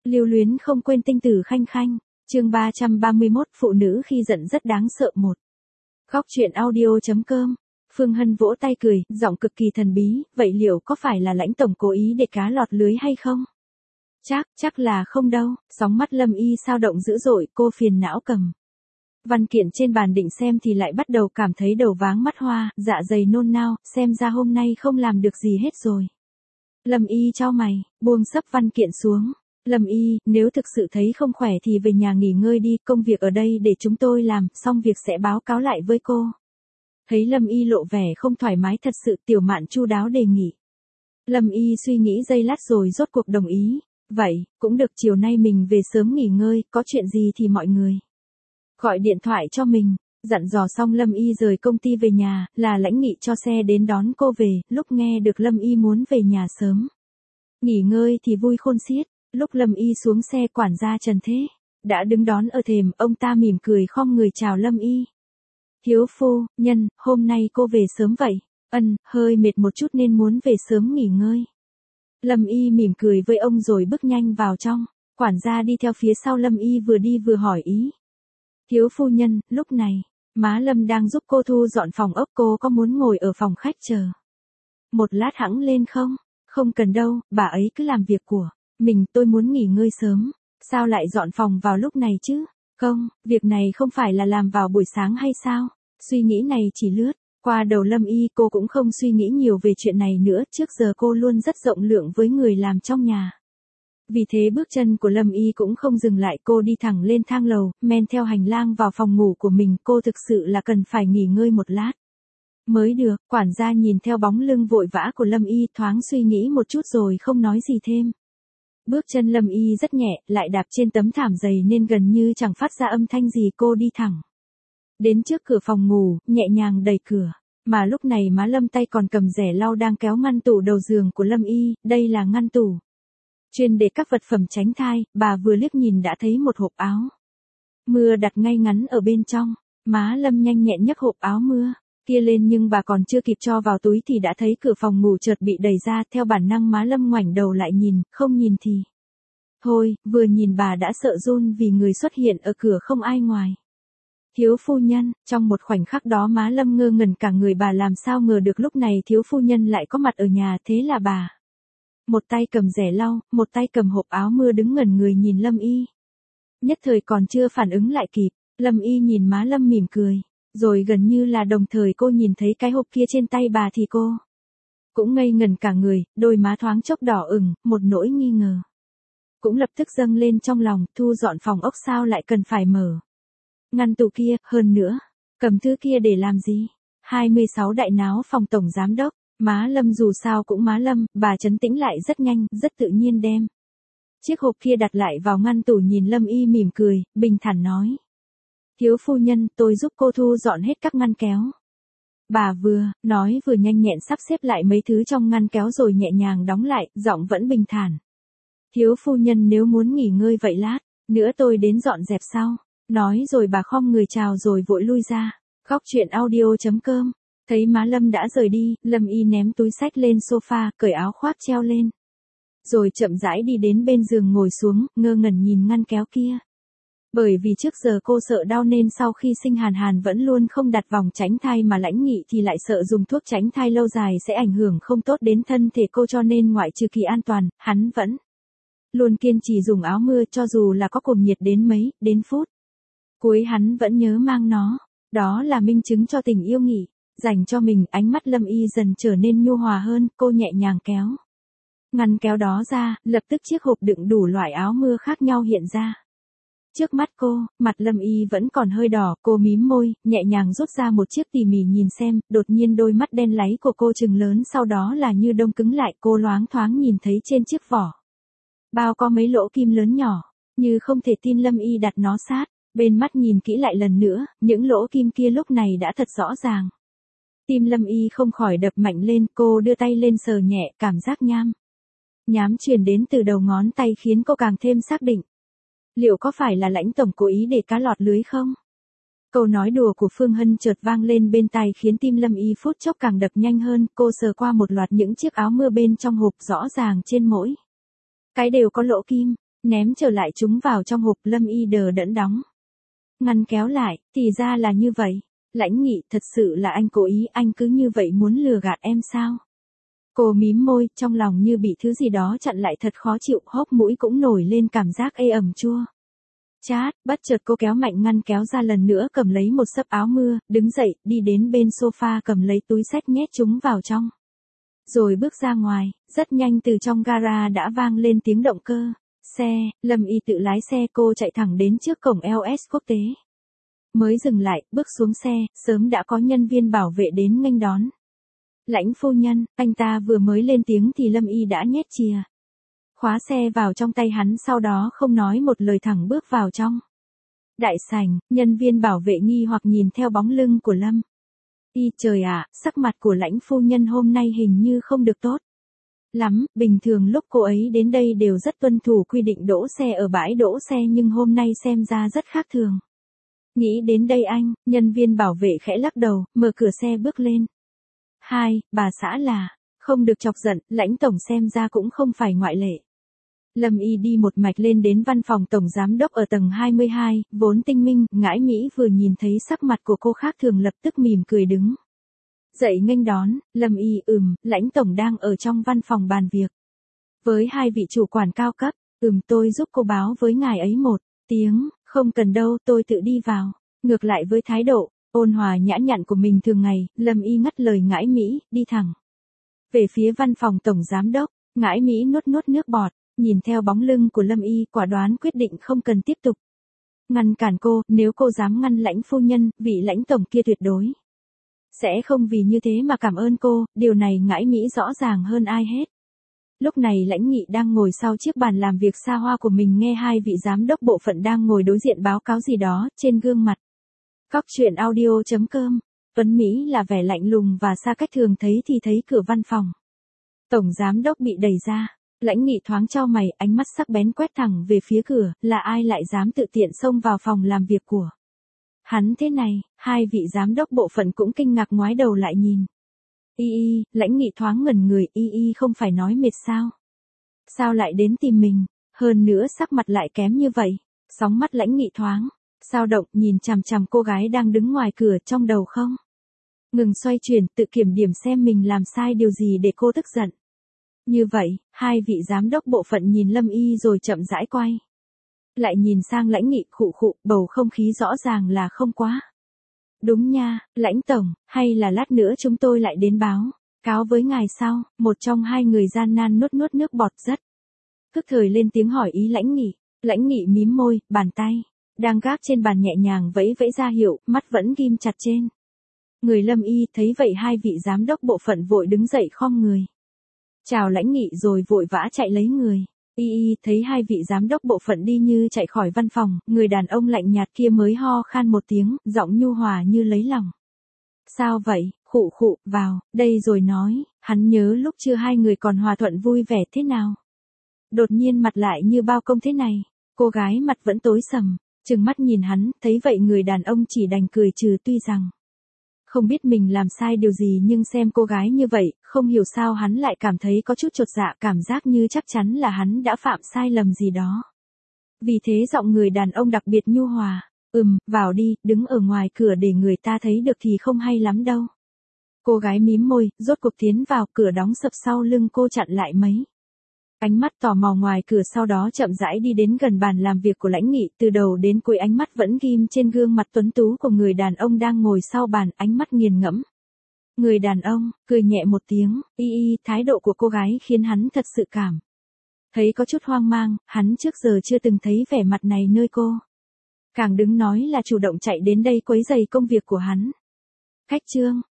Lưu luyến không quên tinh tử khanh khanh. Chương 331, phụ nữ khi giận rất đáng sợ một. Góc truyện audio.com. Phương Hân vỗ tay cười, giọng cực kỳ thần bí, vậy liệu có phải là Lãnh tổng cố ý để cá lọt lưới hay không? Chắc là không đâu. Sóng mắt Lâm Y sao động dữ dội, cô phiền não cầm văn kiện trên bàn định xem thì lại bắt đầu cảm thấy đầu váng mắt hoa, dạ dày nôn nao, xem ra hôm nay không làm được gì hết rồi. Lâm Y chau mày, buông sấp văn kiện xuống. Lâm Y, nếu thực sự thấy không khỏe thì về nhà nghỉ ngơi đi, công việc ở đây để chúng tôi làm, xong việc sẽ báo cáo lại với cô. Thấy Lâm Y lộ vẻ không thoải mái thật sự, Tiểu Mạn chu đáo đề nghị. Lâm Y suy nghĩ giây lát rồi rốt cuộc đồng ý. Vậy, cũng được, chiều nay mình về sớm nghỉ ngơi, có chuyện gì thì mọi người gọi điện thoại cho mình. Dặn dò xong Lâm Y rời công ty về nhà, là Lãnh Nghị cho xe đến đón cô về, lúc nghe được Lâm Y muốn về nhà sớm nghỉ ngơi thì vui khôn xiết. Lúc Lâm Y xuống xe, quản gia Trần Thế đã đứng đón ở thềm, ông ta mỉm cười khom người chào Lâm Y. Thiếu phu nhân, hôm nay cô về sớm vậy? Hơi mệt một chút nên muốn về sớm nghỉ ngơi. Lâm Y mỉm cười với ông rồi bước nhanh vào trong. Quản gia đi theo phía sau Lâm Y vừa đi vừa hỏi ý. Thiếu phu nhân, lúc này, má Lâm đang giúp cô thu dọn phòng ốc, cô có muốn ngồi ở phòng khách chờ một lát hẵng lên không? Không cần đâu, bà ấy cứ làm việc của mình, tôi muốn nghỉ ngơi sớm. Sao lại dọn phòng vào lúc này chứ? Không, việc này không phải là làm vào buổi sáng hay sao? Suy nghĩ này chỉ lướt qua đầu Lâm Y, cô cũng không suy nghĩ nhiều về chuyện này nữa, trước giờ cô luôn rất rộng lượng với người làm trong nhà. Vì thế bước chân của Lâm Y cũng không dừng lại, cô đi thẳng lên thang lầu, men theo hành lang vào phòng ngủ của mình, cô thực sự là cần phải nghỉ ngơi một lát mới được. Quản gia nhìn theo bóng lưng vội vã của Lâm Y, thoáng suy nghĩ một chút rồi không nói gì thêm. Bước chân Lâm Y rất nhẹ, lại đạp trên tấm thảm dày nên gần như chẳng phát ra âm thanh gì, cô đi thẳng đến trước cửa phòng ngủ, nhẹ nhàng đẩy cửa. Mà lúc này má Lâm tay còn cầm rẻ lau đang kéo ngăn tủ đầu giường của Lâm Y, đây là ngăn tủ chuyên để các vật phẩm tránh thai, bà vừa liếc nhìn đã thấy một hộp áo mưa đặt ngay ngắn ở bên trong. Má Lâm nhanh nhẹn nhấc hộp áo mưa kia lên, nhưng bà còn chưa kịp cho vào túi thì đã thấy cửa phòng ngủ chợt bị đẩy ra, theo bản năng má Lâm ngoảnh đầu lại nhìn, không nhìn thì thôi, vừa nhìn bà đã sợ run vì người xuất hiện ở cửa không ai ngoài thiếu phu nhân. Trong một khoảnh khắc đó má Lâm ngơ ngẩn cả người, bà làm sao ngờ được lúc này thiếu phu nhân lại có mặt ở nhà, thế là bà một tay cầm rẻ lau, một tay cầm hộp áo mưa đứng ngẩn người nhìn Lâm Y. Nhất thời còn chưa phản ứng lại kịp, Lâm Y nhìn má Lâm mỉm cười, rồi gần như là đồng thời cô nhìn thấy cái hộp kia trên tay bà thì cô cũng ngây ngẩn cả người, đôi má thoáng chốc đỏ ửng, một nỗi nghi ngờ cũng lập tức dâng lên trong lòng, thu dọn phòng ốc sao lại cần phải mở ngăn tủ kia, hơn nữa, cầm thứ kia để làm gì? 26 đại náo phòng tổng giám đốc. Má Lâm dù sao cũng má Lâm, bà trấn tĩnh lại rất nhanh, rất tự nhiên đem chiếc hộp kia đặt lại vào ngăn tủ, nhìn Lâm Y mỉm cười, bình thản nói. Thiếu phu nhân, tôi giúp cô thu dọn hết các ngăn kéo. Bà vừa nói vừa nhanh nhẹn sắp xếp lại mấy thứ trong ngăn kéo rồi nhẹ nhàng đóng lại, giọng vẫn bình thản. Thiếu phu nhân nếu muốn nghỉ ngơi vậy lát nữa tôi đến dọn dẹp sau. Nói rồi bà khom người chào rồi vội lui ra. Góc truyện audio.com. Thấy má Lâm đã rời đi, Lâm Y ném túi xách lên sofa, cởi áo khoác treo lên. Rồi chậm rãi đi đến bên giường ngồi xuống, ngơ ngẩn nhìn ngăn kéo kia. Bởi vì trước giờ cô sợ đau nên sau khi sinh Hàn Hàn vẫn luôn không đặt vòng tránh thai, mà Lãnh Nghị thì lại sợ dùng thuốc tránh thai lâu dài sẽ ảnh hưởng không tốt đến thân thể cô, cho nên ngoại trừ kỳ an toàn, hắn vẫn luôn kiên trì dùng áo mưa cho dù là có cuồng nhiệt đến mấy, đến phút cuối hắn vẫn nhớ mang nó. Đó là minh chứng cho tình yêu Nghị dành cho mình. Ánh mắt Lâm Y dần trở nên nhu hòa hơn, cô nhẹ nhàng kéo ngăn kéo đó ra, lập tức chiếc hộp đựng đủ loại áo mưa khác nhau hiện ra trước mắt cô. Mặt Lâm Y vẫn còn hơi đỏ, cô mím môi, nhẹ nhàng rút ra một chiếc tỉ mỉ nhìn xem, đột nhiên đôi mắt đen láy của cô trừng lớn, sau đó là như đông cứng lại, cô loáng thoáng nhìn thấy trên chiếc vỏ bao có mấy lỗ kim lớn nhỏ, như không thể tin Lâm Y đặt nó sát bên mắt nhìn kỹ lại lần nữa, những lỗ kim kia lúc này đã thật rõ ràng. Tim Lâm Y không khỏi đập mạnh lên, cô đưa tay lên sờ nhẹ, cảm giác nhám truyền đến từ đầu ngón tay khiến cô càng thêm xác định. Liệu có phải là Lãnh tổng cố ý để cá lọt lưới không? Câu nói đùa của Phương Hân chợt vang lên bên tai khiến tim Lâm Y phút chốc càng đập nhanh hơn, cô sờ qua một loạt những chiếc áo mưa bên trong hộp, rõ ràng trên mỗi cái đều có lỗ kim. Ném trở lại chúng vào trong hộp, Lâm Y đờ đẫn đóng ngăn kéo lại, thì ra là như vậy. Lãnh Nghị, thật sự là anh cố ý, anh cứ như vậy muốn lừa gạt em sao? Cô mím môi, trong lòng như bị thứ gì đó chặn lại, thật khó chịu, hốc mũi cũng nổi lên cảm giác ê ẩm chua. Chát, bất chợt cô kéo mạnh ngăn kéo ra lần nữa, cầm lấy một xấp áo mưa, đứng dậy, đi đến bên sofa cầm lấy túi xách nhét chúng vào trong. Rồi bước ra ngoài, rất nhanh từ trong gara đã vang lên tiếng động cơ. Xe, Lâm Y tự lái xe, cô chạy thẳng đến trước cổng LS quốc tế. Mới dừng lại, bước xuống xe, sớm đã có nhân viên bảo vệ đến nghênh đón. Lãnh phu nhân, anh ta vừa mới lên tiếng thì Lâm Y đã nhét chìa khóa xe vào trong tay hắn, sau đó không nói một lời thẳng bước vào trong đại sảnh. Nhân viên bảo vệ nghi hoặc nhìn theo bóng lưng của Lâm Y. Trời ạ, sắc mặt của lãnh phu nhân hôm nay hình như không được tốt lắm, bình thường lúc cô ấy đến đây đều rất tuân thủ quy định đỗ xe ở bãi đỗ xe, nhưng hôm nay xem ra rất khác thường. Nghĩ đến đây anh, nhân viên bảo vệ khẽ lắc đầu, mở cửa xe bước lên. Bà xã là, không được chọc giận, lãnh tổng xem ra cũng không phải ngoại lệ. Lâm Y đi một mạch lên đến văn phòng tổng giám đốc ở tầng 22, vốn tinh minh, ngãi Mỹ vừa nhìn thấy sắc mặt của cô khác thường lập tức mỉm cười đứng dậy nghênh đón. Lâm Y, lãnh tổng đang ở trong văn phòng bàn việc với hai vị chủ quản cao cấp. Tôi giúp cô báo với ngài ấy một tiếng. Không cần đâu, tôi tự đi vào. Ngược lại với thái độ ôn hòa nhã nhặn của mình thường ngày, Lâm Y ngắt lời ngãi Mỹ, đi thẳng về phía văn phòng tổng giám đốc. Ngãi Mỹ nuốt nước bọt, nhìn theo bóng lưng của Lâm Y, quả đoán quyết định không cần tiếp tục ngăn cản cô. Nếu cô dám ngăn lãnh phu nhân, vị lãnh tổng kia tuyệt đối sẽ không vì như thế mà cảm ơn cô. Điều này ngãi Mỹ rõ ràng hơn ai hết. Lúc này Lãnh Nghị đang ngồi sau chiếc bàn làm việc xa hoa của mình, nghe hai vị giám đốc bộ phận đang ngồi đối diện báo cáo gì đó. Trên gương mặt Cóc truyện audio.com Tuấn Mỹ là vẻ lạnh lùng và xa cách thường thấy thì thấy cửa văn phòng tổng giám đốc bị đẩy ra. Lãnh Nghị thoáng chau mày, ánh mắt sắc bén quét thẳng về phía cửa. Là ai lại dám tự tiện xông vào phòng làm việc của hắn thế này? Hai vị giám đốc bộ phận cũng kinh ngạc ngoái đầu lại nhìn. Lãnh Nghị thoáng ngẩn người. Không phải nói mệt sao? Sao lại đến tìm mình? Hơn nữa sắc mặt lại kém như vậy. Sóng mắt Lãnh Nghị thoáng dao động, nhìn chằm chằm cô gái đang đứng ngoài cửa, trong đầu không ngừng xoay chuyển, tự kiểm điểm xem mình làm sai điều gì để cô tức giận như vậy. Hai vị giám đốc bộ phận nhìn Lâm Y rồi chậm rãi quay lại nhìn sang Lãnh Nghị, khụ, bầu không khí rõ ràng là không quá đúng nha. Lãnh tổng, hay là lát nữa chúng tôi lại đến báo cáo với ngài sau? Một trong hai người gian nan nuốt nước bọt, rất tức thời lên tiếng hỏi ý Lãnh Nghị. Lãnh Nghị mím môi, bàn tay đang gác trên bàn nhẹ nhàng vẫy ra hiệu, mắt vẫn ghim chặt trên người Lâm Y. Thấy vậy hai vị giám đốc bộ phận vội đứng dậy khom người chào Lãnh Nghị rồi vội vã chạy lấy người. Thấy hai vị giám đốc bộ phận đi như chạy khỏi văn phòng, người đàn ông lạnh nhạt kia mới ho khan một tiếng, giọng nhu hòa như lấy lòng. Sao vậy? Khụ, vào đây rồi nói. Hắn nhớ lúc chưa hai người còn hòa thuận vui vẻ thế nào. Đột nhiên mặt lại như bao công thế này. Cô gái mặt vẫn tối sầm, trừng mắt nhìn hắn. Thấy vậy người đàn ông chỉ đành cười trừ, tuy rằng không biết mình làm sai điều gì, nhưng xem cô gái như vậy, không hiểu sao hắn lại cảm thấy có chút chột dạ, cảm giác như chắc chắn là hắn đã phạm sai lầm gì đó. Vì thế giọng người đàn ông đặc biệt nhu hòa. Vào đi, đứng ở ngoài cửa để người ta thấy được thì không hay lắm đâu. Cô gái mím môi, rốt cuộc tiến vào, cửa đóng sập sau lưng cô chặn lại mấy ánh mắt tò mò ngoài cửa, sau đó chậm rãi đi đến gần bàn làm việc của Lãnh Nghị. Từ đầu đến cuối ánh mắt vẫn ghim trên gương mặt tuấn tú của người đàn ông đang ngồi sau bàn, ánh mắt nghiền ngẫm. Người đàn ông cười nhẹ một tiếng. Thái độ của cô gái khiến hắn thật sự cảm thấy có chút hoang mang, hắn trước giờ chưa từng thấy vẻ mặt này nơi cô. Càng đừng nói là chủ động chạy đến đây quấy rầy công việc của hắn. Khách trương,